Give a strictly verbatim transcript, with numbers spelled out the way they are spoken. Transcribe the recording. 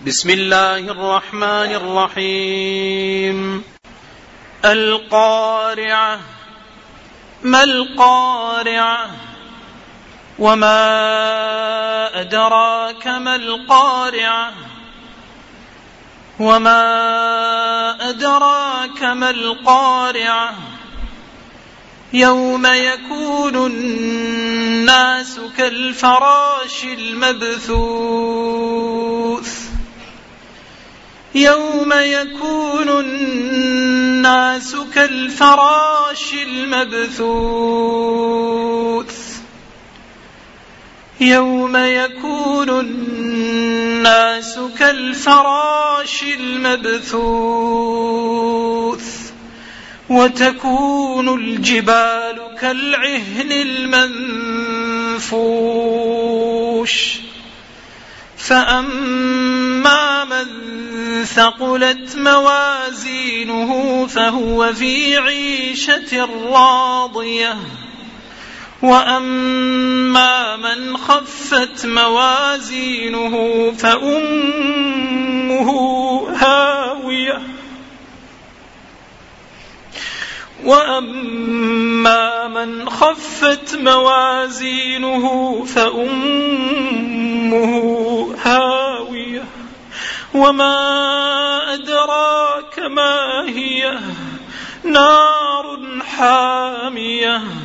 بسم الله الرحمن الرحيم. القارعة. ما القارعة؟ وما أدراك ما القارعة؟ وما أدراك ما القارعة؟ يوم يكون الناس كالفراش المبثوث يوم يكون الناس كالفراش المبثوث يوم يكون الناس كالفراش المبثوث وتكون الجبال كالعهن المنفوش فأما من ثقلت موازينه فهو في عيشة راضية وأما من خفت موازينه فأمه هاوية وأما من خفت موازينه فأمه هاوية وما أدراك ما هي نار حامية